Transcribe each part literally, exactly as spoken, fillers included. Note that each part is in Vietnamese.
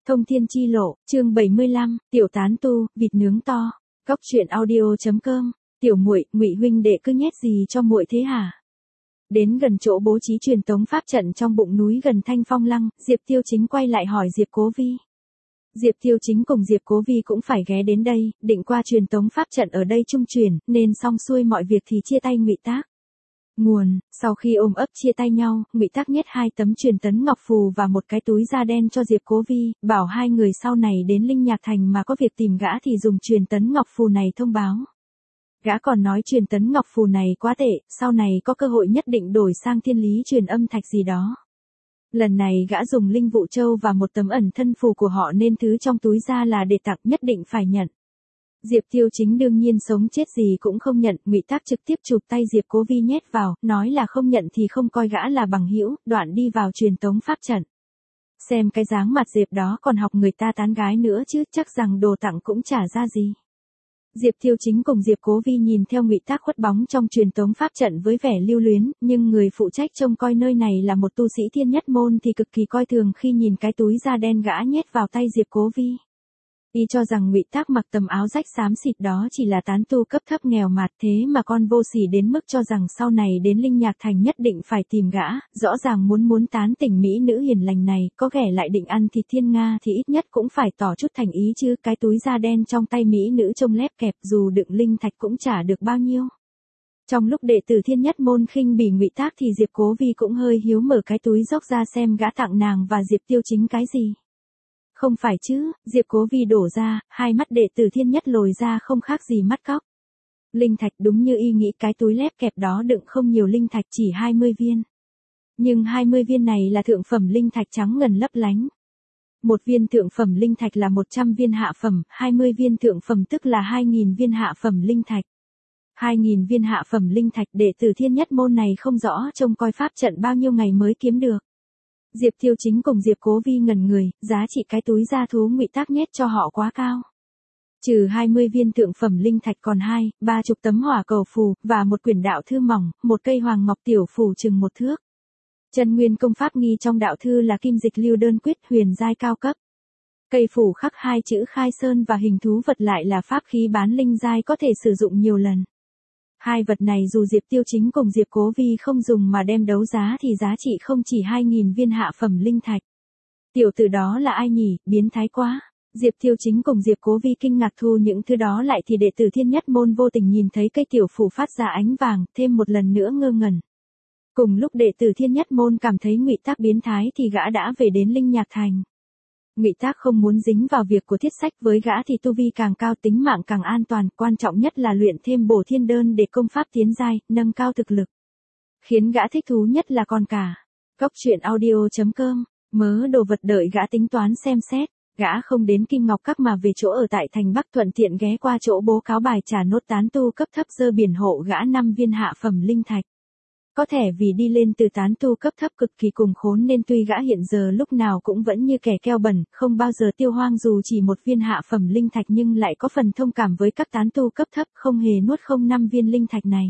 Thông thiên chi lộ, chương bảy mươi lăm, tiểu tán tu, vịt nướng to. Góc truyện audio.com. Tiểu muội, Ngụy huynh đệ cứ nhét gì cho muội thế hả? Đến gần chỗ bố trí truyền tống pháp trận trong bụng núi gần Thanh Phong Lăng, Diệp Tiêu Chính quay lại hỏi Diệp Cố Vi. Diệp Tiêu Chính cùng Diệp Cố Vi cũng phải ghé đến đây, định qua truyền tống pháp trận ở đây trung chuyển, nên xong xuôi mọi việc thì chia tay Ngụy Tác. Nguồn, sau khi ôm ấp chia tay nhau, Ngụy Tác nhét hai tấm truyền tấn ngọc phù và một cái túi da đen cho Diệp Cố Vi, bảo hai người sau này đến Linh Nhạc Thành mà có việc tìm gã thì dùng truyền tấn ngọc phù này thông báo. Gã còn nói truyền tấn ngọc phù này quá tệ, sau này có cơ hội nhất định đổi sang thiên lý truyền âm thạch gì đó. Lần này gã dùng linh vụ châu và một tấm ẩn thân phù của họ nên thứ trong túi ra là để tặng, nhất định phải nhận. Diệp Tiêu Chính đương nhiên sống chết gì cũng không nhận, Ngụy Tác trực tiếp chụp tay Diệp Cố Vi nhét vào, nói là không nhận thì không coi gã là bằng hữu, đoạn đi vào truyền tống pháp trận. Xem cái dáng mặt Diệp đó còn học người ta tán gái nữa chứ, chắc rằng đồ tặng cũng chả ra gì. Diệp Tiêu Chính cùng Diệp Cố Vi nhìn theo Ngụy Tác khuất bóng trong truyền tống pháp trận với vẻ lưu luyến, nhưng người phụ trách trông coi nơi này là một tu sĩ thiên nhất môn thì cực kỳ coi thường khi nhìn cái túi da đen gã nhét vào tay Diệp Cố Vi. Y cho rằng Ngụy Tác mặc tầm áo rách xám xịt đó chỉ là tán tu cấp thấp nghèo mạt, thế mà con vô sỉ đến mức cho rằng sau này đến Linh Nhạc Thành nhất định phải tìm gã, rõ ràng muốn muốn tán tỉnh mỹ nữ hiền lành này, có ghẻ lại định ăn thịt thiên nga thì ít nhất cũng phải tỏ chút thành ý chứ, cái túi da đen trong tay mỹ nữ trông lép kẹp, dù đựng linh thạch cũng chả được bao nhiêu. Trong lúc đệ tử thiên nhất môn khinh bỉ Ngụy Tác thì Diệp Cố Vi cũng hơi hiếu mở cái túi dốc ra xem gã tặng nàng và Diệp Tiêu Chính cái gì. Không phải chứ, Diệp Cố Vi đổ ra, hai mắt đệ tử thiên nhất lồi ra không khác gì mắt cóc. Linh thạch, đúng như y nghĩ, cái túi lép kẹp đó đựng không nhiều linh thạch, chỉ hai mươi viên. Nhưng hai mươi viên này là thượng phẩm linh thạch trắng ngần lấp lánh. Một viên thượng phẩm linh thạch là một trăm viên hạ phẩm, hai mươi viên thượng phẩm tức là hai nghìn viên hạ phẩm linh thạch. hai nghìn viên hạ phẩm linh thạch, đệ tử thiên nhất môn này không rõ trông coi pháp trận bao nhiêu ngày mới kiếm được. Diệp Tiêu Chính cùng Diệp Cố Vi ngẩn người, giá trị cái túi da thú Ngụy Tác nhét cho họ quá cao. Trừ hai mươi viên thượng phẩm linh thạch còn hai, ba chục tấm hỏa cầu phù, và một quyển đạo thư mỏng, một cây hoàng ngọc tiểu phù chừng một thước. Chân nguyên công pháp nghi trong đạo thư là kim dịch lưu đơn quyết huyền giai cao cấp. Cây phù khắc hai chữ khai sơn và hình thú vật lại là pháp khí bán linh giai có thể sử dụng nhiều lần. Hai vật này dù Diệp Tiêu Chính cùng Diệp Cố Vi không dùng mà đem đấu giá thì giá trị không chỉ hai nghìn viên hạ phẩm linh thạch. Tiểu tử đó là ai nhỉ, biến thái quá. Diệp Tiêu Chính cùng Diệp Cố Vi kinh ngạc thu những thứ đó lại thì đệ tử thiên nhất môn vô tình nhìn thấy cây tiểu phù phát ra ánh vàng, thêm một lần nữa ngơ ngẩn. Cùng lúc đệ tử thiên nhất môn cảm thấy Ngụy Tác biến thái thì gã đã về đến Linh Nhạc Thành. Ngụy Tác không muốn dính vào việc của thiết sách, với gã thì tu vi càng cao tính mạng càng an toàn, quan trọng nhất là luyện thêm bổ thiên đơn để công pháp tiến giai, nâng cao thực lực. Khiến gã thích thú nhất là con cả. Góc truyện audio.com, mớ đồ vật đợi gã tính toán xem xét, gã không đến Kim Ngọc Các mà về chỗ ở tại thành Bắc, thuận tiện ghé qua chỗ bố cáo bài trả nốt tán tu cấp thấp dơ biển hộ gã năm viên hạ phẩm linh thạch. Có thể vì đi lên từ tán tu cấp thấp cực kỳ cùng khốn nên tuy gã hiện giờ lúc nào cũng vẫn như kẻ keo bẩn, không bao giờ tiêu hoang dù chỉ một viên hạ phẩm linh thạch, nhưng lại có phần thông cảm với các tán tu cấp thấp, không hề nuốt không năm viên linh thạch này.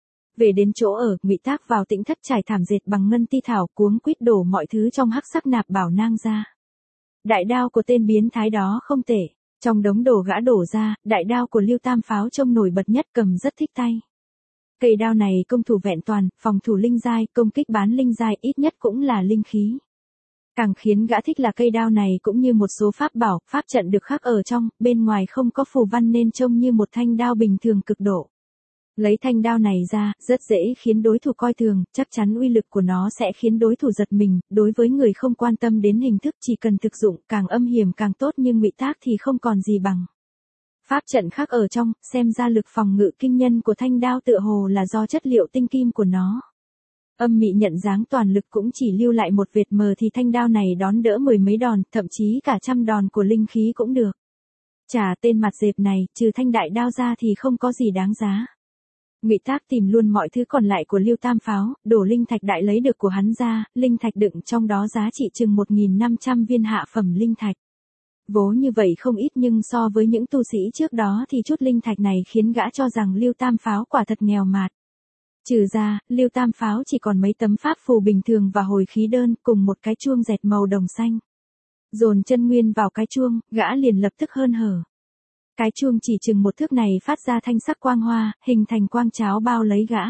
Về đến chỗ ở, Ngụy Tác vào tĩnh thất trải thảm dệt bằng ngân ti thảo, cuống quýt đổ mọi thứ trong hắc sắc nạp bảo nang ra. Đại đao của tên biến thái đó không tệ. Trong đống đồ gã đổ ra, đại đao của Lưu Tam Pháo trông nổi bật nhất, cầm rất thích tay. Cây đao này công thủ vẹn toàn, phòng thủ linh giai, công kích bán linh giai, ít nhất cũng là linh khí. Càng khiến gã thích là cây đao này cũng như một số pháp bảo, pháp trận được khắc ở trong, bên ngoài không có phù văn nên trông như một thanh đao bình thường cực độ. Lấy thanh đao này ra, rất dễ khiến đối thủ coi thường, chắc chắn uy lực của nó sẽ khiến đối thủ giật mình, đối với người không quan tâm đến hình thức chỉ cần thực dụng, càng âm hiểm càng tốt, nhưng Ngụy Tác thì không còn gì bằng. Pháp trận khác ở trong, xem ra lực phòng ngự kinh nhân của thanh đao tựa hồ là do chất liệu tinh kim của nó. Âm mị nhận dáng toàn lực cũng chỉ lưu lại một vệt mờ thì thanh đao này đón đỡ mười mấy đòn, thậm chí cả trăm đòn của linh khí cũng được. Chả tên mặt dẹp này, trừ thanh đại đao ra thì không có gì đáng giá. Ngụy Tác tìm luôn mọi thứ còn lại của Lưu Tam Pháo, đổ linh thạch đại lấy được của hắn ra, linh thạch đựng trong đó giá trị chừng một nghìn năm trăm viên hạ phẩm linh thạch. Vố như vậy không ít, nhưng so với những tu sĩ trước đó thì chút linh thạch này khiến gã cho rằng Lưu Tam Pháo quả thật nghèo mạt. Trừ ra, Lưu Tam Pháo chỉ còn mấy tấm pháp phù bình thường và hồi khí đơn cùng một cái chuông dẹt màu đồng xanh. Dồn chân nguyên vào cái chuông, gã liền lập tức hơn hở. Cái chuông chỉ chừng một thước này phát ra thanh sắc quang hoa, hình thành quang cháo bao lấy gã.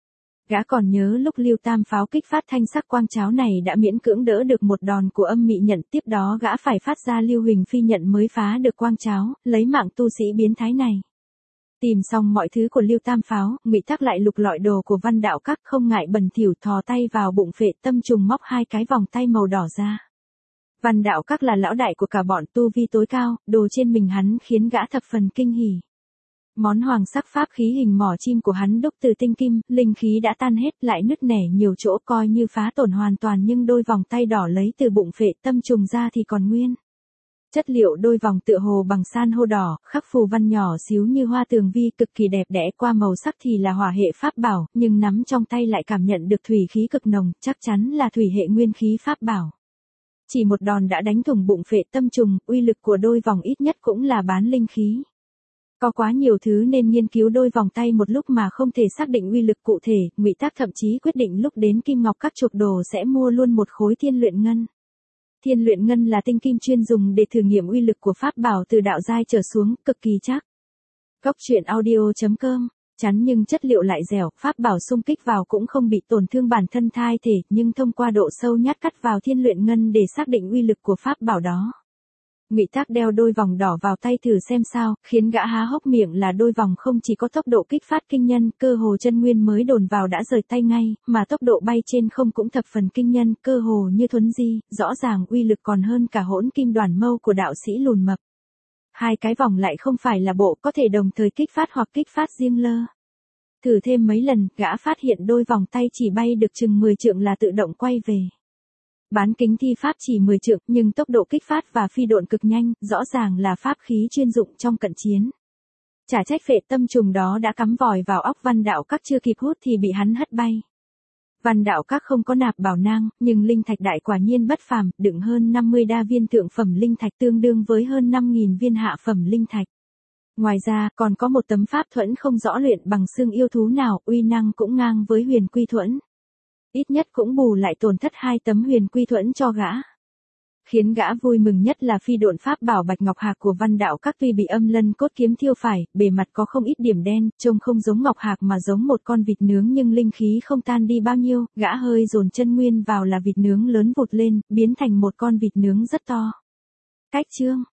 Gã còn nhớ lúc Lưu Tam pháo kích phát thanh sắc quang cháo này đã miễn cưỡng đỡ được một đòn của âm mị nhận, tiếp đó gã phải phát ra Lưu Huỳnh phi nhận mới phá được quang cháo, lấy mạng tu sĩ biến thái này. Tìm xong mọi thứ của Lưu Tam pháo, Ngụy Thác lại lục lọi đồ của Văn Đạo Các, không ngại bẩn thỉu thò tay vào bụng Phệ Tâm Trùng móc hai cái vòng tay màu đỏ ra. Văn Đạo Các là lão đại của cả bọn, tu vi tối cao, đồ trên mình hắn khiến gã thập phần kinh hỉ. Món hoàng sắc pháp khí hình mỏ chim của hắn đúc từ tinh kim, linh khí đã tan hết, lại nứt nẻ nhiều chỗ coi như phá tổn hoàn toàn, nhưng đôi vòng tay đỏ lấy từ bụng Phệ Tâm Trùng ra thì còn nguyên. Chất liệu đôi vòng tựa hồ bằng san hô đỏ, khắc phù văn nhỏ xíu như hoa tường vi, cực kỳ đẹp đẽ, qua màu sắc thì là hỏa hệ pháp bảo, nhưng nắm trong tay lại cảm nhận được thủy khí cực nồng, chắc chắn là thủy hệ nguyên khí pháp bảo. Chỉ một đòn đã đánh thủng bụng Phệ Tâm Trùng, uy lực của đôi vòng ít nhất cũng là bán linh khí. Có quá nhiều thứ nên nghiên cứu đôi vòng tay một lúc mà không thể xác định uy lực cụ thể, Ngụy Thác thậm chí quyết định lúc đến Kim Ngọc Các chuộc đồ sẽ mua luôn một khối thiên luyện ngân. Thiên luyện ngân là tinh kim chuyên dùng để thử nghiệm uy lực của pháp bảo từ đạo giai trở xuống, cực kỳ chắc. Góc truyện audio chấm com, chắn nhưng chất liệu lại dẻo, pháp bảo xung kích vào cũng không bị tổn thương bản thân thai thể, nhưng thông qua độ sâu nhát cắt vào thiên luyện ngân để xác định uy lực của pháp bảo đó. Ngụy Thác đeo đôi vòng đỏ vào tay thử xem sao, khiến gã há hốc miệng là đôi vòng không chỉ có tốc độ kích phát kinh nhân, cơ hồ chân nguyên mới đồn vào đã rời tay ngay, mà tốc độ bay trên không cũng thập phần kinh nhân, cơ hồ như thuấn di, rõ ràng uy lực còn hơn cả hỗn kim đoàn mâu của đạo sĩ lùn mập. Hai cái vòng lại không phải là bộ, có thể đồng thời kích phát hoặc kích phát riêng lơ. Thử thêm mấy lần, gã phát hiện đôi vòng tay chỉ bay được chừng mười trượng là tự động quay về. Bán kính thi pháp chỉ mười trượng, nhưng tốc độ kích phát và phi độn cực nhanh, rõ ràng là pháp khí chuyên dụng trong cận chiến. Chả trách Phệ Tâm Trùng đó đã cắm vòi vào óc Văn Đạo Các, chưa kịp hút thì bị hắn hất bay. Văn Đạo Các không có nạp bảo nang, nhưng linh thạch đại quả nhiên bất phàm, đựng hơn năm mươi đa viên thượng phẩm linh thạch tương đương với hơn năm nghìn viên hạ phẩm linh thạch. Ngoài ra, còn có một tấm pháp thuẫn không rõ luyện bằng xương yêu thú nào, uy năng cũng ngang với huyền quy thuẫn. Ít nhất cũng bù lại tổn thất hai tấm huyền quy thuẫn cho gã. Khiến gã vui mừng nhất là phi độn pháp bảo Bạch Ngọc Hạc của Văn Đạo Các, tuy bị âm lân cốt kiếm thiêu phải, bề mặt có không ít điểm đen, trông không giống Ngọc Hạc mà giống một con vịt nướng, nhưng linh khí không tan đi bao nhiêu, gã hơi dồn chân nguyên vào là vịt nướng lớn vụt lên, biến thành một con vịt nướng rất to. Cách chương